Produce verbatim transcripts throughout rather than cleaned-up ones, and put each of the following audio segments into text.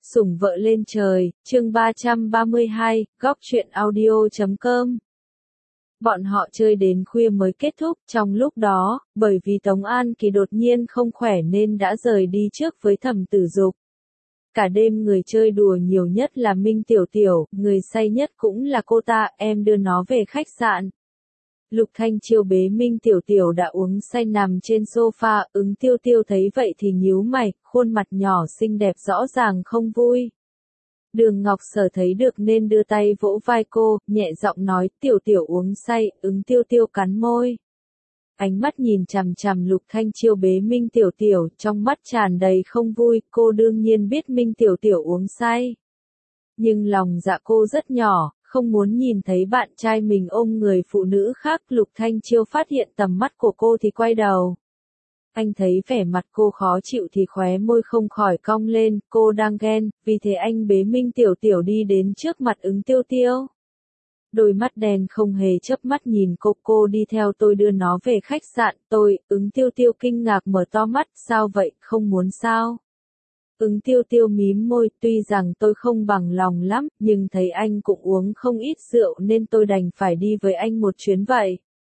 Sủng vợ lên trời, chương ba trăm ba mươi hai, góc truyện audio chấm com. Bọn họ chơi đến khuya mới kết thúc, trong lúc đó, bởi vì Tống An Kỳ đột nhiên không khỏe nên đã rời đi trước với Thẩm Tử Dục. Cả đêm người chơi đùa nhiều nhất là Minh Tiểu Tiểu, người say nhất cũng là cô ta, em đưa nó về khách sạn. Lục Thanh Chiêu bế Minh Tiểu Tiểu đã uống say nằm trên sofa, Ứng Tiêu Tiêu thấy vậy thì nhíu mày, khuôn mặt nhỏ xinh đẹp rõ ràng không vui. Đường Ngọc Sở thấy được nên đưa tay vỗ vai cô, nhẹ giọng nói, Tiểu Tiểu uống say, Ứng Tiêu Tiêu cắn môi. Ánh mắt nhìn chằm chằm Lục Thanh Chiêu bế Minh Tiểu Tiểu, trong mắt tràn đầy không vui, cô đương nhiên biết Minh Tiểu Tiểu uống say. Nhưng lòng dạ cô rất nhỏ, không muốn nhìn thấy bạn trai mình ôm người phụ nữ khác. Lục Thanh Chiêu phát hiện tầm mắt của cô thì quay đầu. Anh thấy vẻ mặt cô khó chịu thì khóe môi không khỏi cong lên, cô đang ghen, vì thế anh bế Minh Tiểu Tiểu đi đến trước mặt Ứng Tiêu Tiêu. Đôi mắt đen không hề chớp mắt nhìn cô, cô đi theo tôi đưa nó về khách sạn, tôi, Ứng Tiêu Tiêu kinh ngạc mở to mắt, sao vậy, không muốn sao? Ứng Tiêu Tiêu mím môi, tuy rằng tôi không bằng lòng lắm, nhưng thấy anh cũng uống không ít rượu nên tôi đành phải đi với anh một chuyến vậy.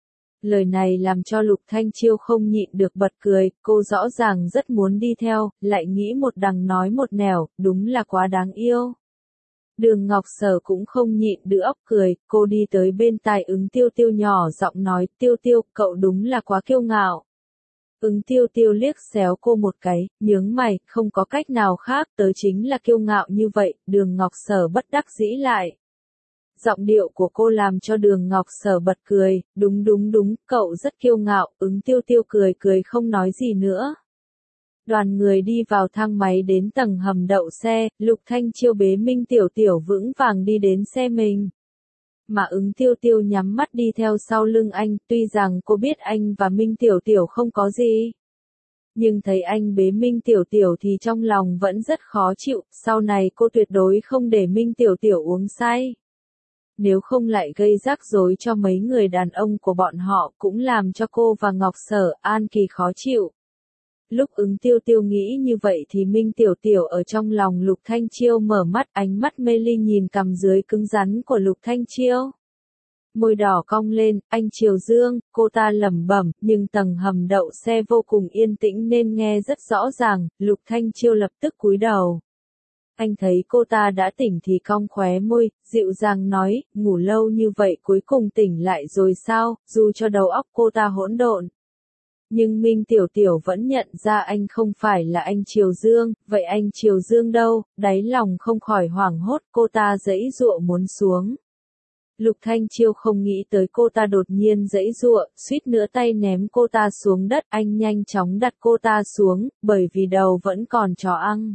Lời này làm cho Lục Thanh Chiêu không nhịn được bật cười, cô rõ ràng rất muốn đi theo, lại nghĩ một đằng nói một nẻo, đúng là quá đáng yêu. Đường Ngọc Sở cũng không nhịn được óc cười, cô đi tới bên tai Ứng Tiêu Tiêu nhỏ giọng nói, Tiêu Tiêu, cậu đúng là quá kiêu ngạo. Ứng Tiêu Tiêu liếc xéo cô một cái, nhướng mày, không có cách nào khác, tớ chính là kiêu ngạo như vậy. Đường Ngọc Sở bất đắc dĩ lại. Giọng điệu của cô làm cho Đường Ngọc Sở bật cười, đúng đúng đúng, cậu rất kiêu ngạo. Ứng Tiêu Tiêu cười cười không nói gì nữa. Đoàn người đi vào thang máy đến tầng hầm đậu xe, Lục Thanh Chiêu bế Minh Tiểu Tiểu vững vàng đi đến xe mình. Mà Ứng Tiêu Tiêu nhắm mắt đi theo sau lưng anh, tuy rằng cô biết anh và Minh Tiểu Tiểu không có gì. Nhưng thấy anh bế Minh Tiểu Tiểu thì trong lòng vẫn rất khó chịu, sau này cô tuyệt đối không để Minh Tiểu Tiểu uống say. Nếu không lại gây rắc rối cho mấy người đàn ông của bọn họ cũng làm cho cô và Ngọc Sở, An Kỳ khó chịu. Lúc Ứng Tiêu Tiêu nghĩ như vậy thì Minh Tiểu Tiểu ở trong lòng Lục Thanh Chiêu mở mắt, ánh mắt mê ly nhìn cằm dưới cứng rắn của Lục Thanh Chiêu. Môi đỏ cong lên, anh Triều Dương, cô ta lẩm bẩm, nhưng tầng hầm đậu xe vô cùng yên tĩnh nên nghe rất rõ ràng. Lục Thanh Chiêu lập tức cúi đầu. Anh thấy cô ta đã tỉnh thì cong khóe môi, dịu dàng nói, ngủ lâu như vậy cuối cùng tỉnh lại rồi sao, dù cho đầu óc cô ta hỗn độn. Nhưng Minh Tiểu Tiểu vẫn nhận ra anh không phải là anh Triều Dương, vậy anh Triều Dương đâu, đáy lòng không khỏi hoảng hốt, cô ta giãy giụa muốn xuống. Lục Thanh Chiêu không nghĩ tới cô ta đột nhiên giãy giụa, suýt nữa tay ném cô ta xuống đất, anh nhanh chóng đặt cô ta xuống, bởi vì đầu vẫn còn chó ăn.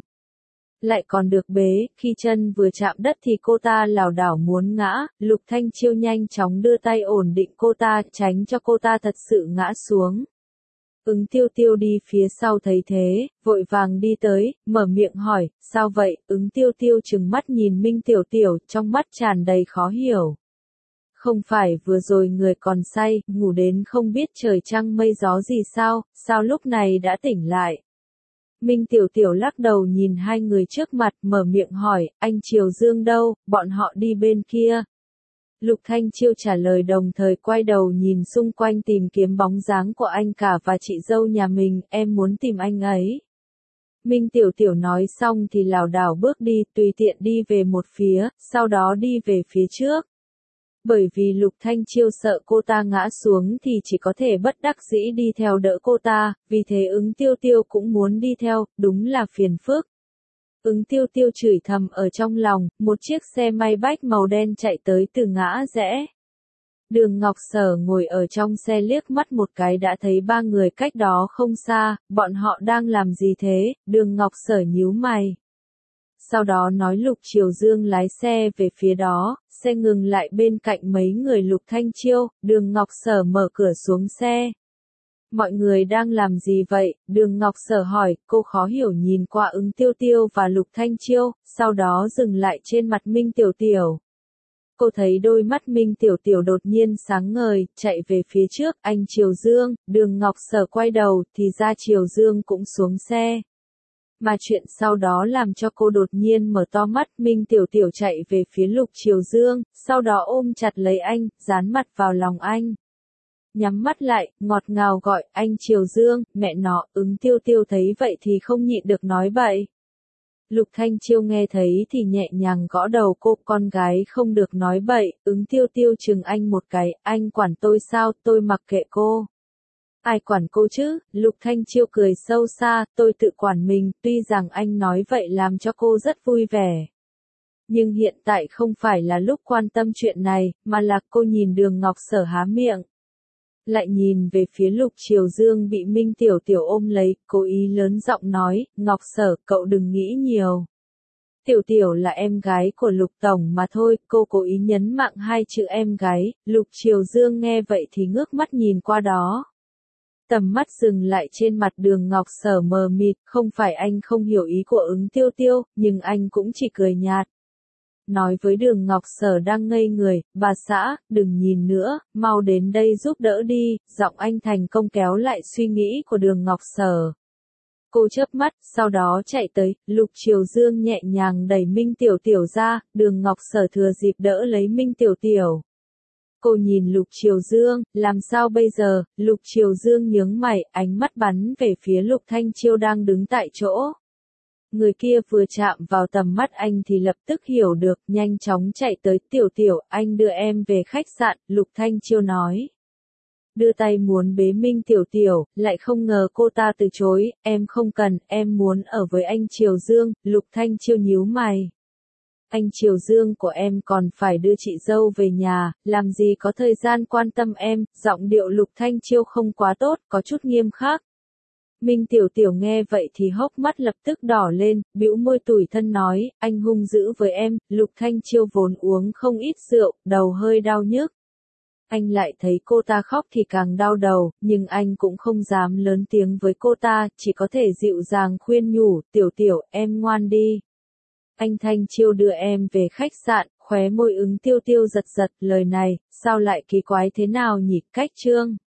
Lại còn được bế, khi chân vừa chạm đất thì cô ta lảo đảo muốn ngã, Lục Thanh Chiêu nhanh chóng đưa tay ổn định cô ta, tránh cho cô ta thật sự ngã xuống. Ứng Tiêu Tiêu đi phía sau thấy thế, vội vàng đi tới, mở miệng hỏi, sao vậy? Ứng Tiêu Tiêu trừng mắt nhìn Minh Tiểu Tiểu, trong mắt tràn đầy khó hiểu. Không phải vừa rồi người còn say, ngủ đến không biết trời trăng mây gió gì sao, sao lúc này đã tỉnh lại? Minh Tiểu Tiểu lắc đầu nhìn hai người trước mặt, mở miệng hỏi, anh Triều Dương đâu, bọn họ đi bên kia. Lục Thanh Chiêu trả lời đồng thời quay đầu nhìn xung quanh tìm kiếm bóng dáng của anh cả và chị dâu nhà mình, em muốn tìm anh ấy. Minh Tiểu Tiểu nói xong thì lảo đảo bước đi, tùy tiện đi về một phía, sau đó đi về phía trước. Bởi vì Lục Thanh Chiêu sợ cô ta ngã xuống thì chỉ có thể bất đắc dĩ đi theo đỡ cô ta, vì thế Ứng Tiêu Tiêu cũng muốn đi theo, đúng là phiền phức. Ứng Tiêu Tiêu chửi thầm ở trong lòng, một chiếc xe may bách màu đen chạy tới từ ngã rẽ. Đường Ngọc Sở ngồi ở trong xe liếc mắt một cái đã thấy ba người cách đó không xa, bọn họ đang làm gì thế? Đường Ngọc Sở nhíu mày. Sau đó nói Lục Triều Dương lái xe về phía đó, xe ngừng lại bên cạnh mấy người Lục Thanh Chiêu, Đường Ngọc Sở mở cửa xuống xe. Mọi người đang làm gì vậy? Đường Ngọc Sở hỏi, cô khó hiểu nhìn qua Ứng Tiêu Tiêu và Lục Thanh Chiêu, sau đó dừng lại trên mặt Minh Tiểu Tiểu. Cô thấy đôi mắt Minh Tiểu Tiểu đột nhiên sáng ngời, chạy về phía trước, anh Triều Dương. Đường Ngọc Sở quay đầu, thì ra Triều Dương cũng xuống xe. Mà chuyện sau đó làm cho cô đột nhiên mở to mắt, Minh Tiểu Tiểu chạy về phía Lục Triều Dương, sau đó ôm chặt lấy anh, dán mặt vào lòng anh. Nhắm mắt lại, ngọt ngào gọi, anh Triều Dương, mẹ nó, Ứng Tiêu Tiêu thấy vậy thì không nhịn được nói bậy. Lục Thanh Chiêu nghe thấy thì nhẹ nhàng gõ đầu cô, con gái không được nói bậy, Ứng Tiêu Tiêu chừng anh một cái, anh quản tôi sao, tôi mặc kệ cô. Ai quản cô chứ, Lục Thanh Chiêu cười sâu xa, tôi tự quản mình, tuy rằng anh nói vậy làm cho cô rất vui vẻ. Nhưng hiện tại không phải là lúc quan tâm chuyện này, mà là cô nhìn Đường Ngọc Sở há miệng. Lại nhìn về phía Lục Triều Dương bị Minh Tiểu Tiểu ôm lấy, cố ý lớn giọng nói, Ngọc Sở, cậu đừng nghĩ nhiều. Tiểu Tiểu là em gái của Lục Tổng mà thôi, cô cố ý nhấn mạnh hai chữ em gái, Lục Triều Dương nghe vậy thì ngước mắt nhìn qua đó. Tầm mắt dừng lại trên mặt Đường Ngọc Sở mờ mịt, không phải anh không hiểu ý của Ứng Tiêu Tiêu, nhưng anh cũng chỉ cười nhạt. Nói với Đường Ngọc Sở đang ngây người, bà xã, đừng nhìn nữa, mau đến đây giúp đỡ đi, giọng anh thành công kéo lại suy nghĩ của Đường Ngọc Sở. Cô chớp mắt, sau đó chạy tới, Lục Triều Dương nhẹ nhàng đẩy Minh Tiểu Tiểu ra, Đường Ngọc Sở thừa dịp đỡ lấy Minh Tiểu Tiểu. Cô nhìn Lục Triều Dương, làm sao bây giờ, Lục Triều Dương nhướng mày, ánh mắt bắn về phía Lục Thanh Chiêu đang đứng tại chỗ. Người kia vừa chạm vào tầm mắt anh thì lập tức hiểu được, nhanh chóng chạy tới, Tiểu Tiểu, anh đưa em về khách sạn, Lục Thanh Chiêu nói. Đưa tay muốn bế Minh Tiểu Tiểu, lại không ngờ cô ta từ chối, em không cần, em muốn ở với anh Triều Dương, Lục Thanh Chiêu nhíu mày. Anh Triều Dương của em còn phải đưa chị dâu về nhà, làm gì có thời gian quan tâm em, giọng điệu Lục Thanh Chiêu không quá tốt, có chút nghiêm khắc. Minh Tiểu Tiểu nghe vậy thì hốc mắt lập tức đỏ lên, bĩu môi tủi thân nói, anh hung dữ với em, Lục Thanh Chiêu vốn uống không ít rượu, đầu hơi đau nhức. Anh lại thấy cô ta khóc thì càng đau đầu, nhưng anh cũng không dám lớn tiếng với cô ta, chỉ có thể dịu dàng khuyên nhủ, Tiểu Tiểu, em ngoan đi. Anh Thanh Chiêu đưa em về khách sạn, khóe môi Ứng Tiêu Tiêu giật giật, lời này, sao lại kỳ quái thế nào nhỉ, cách trương.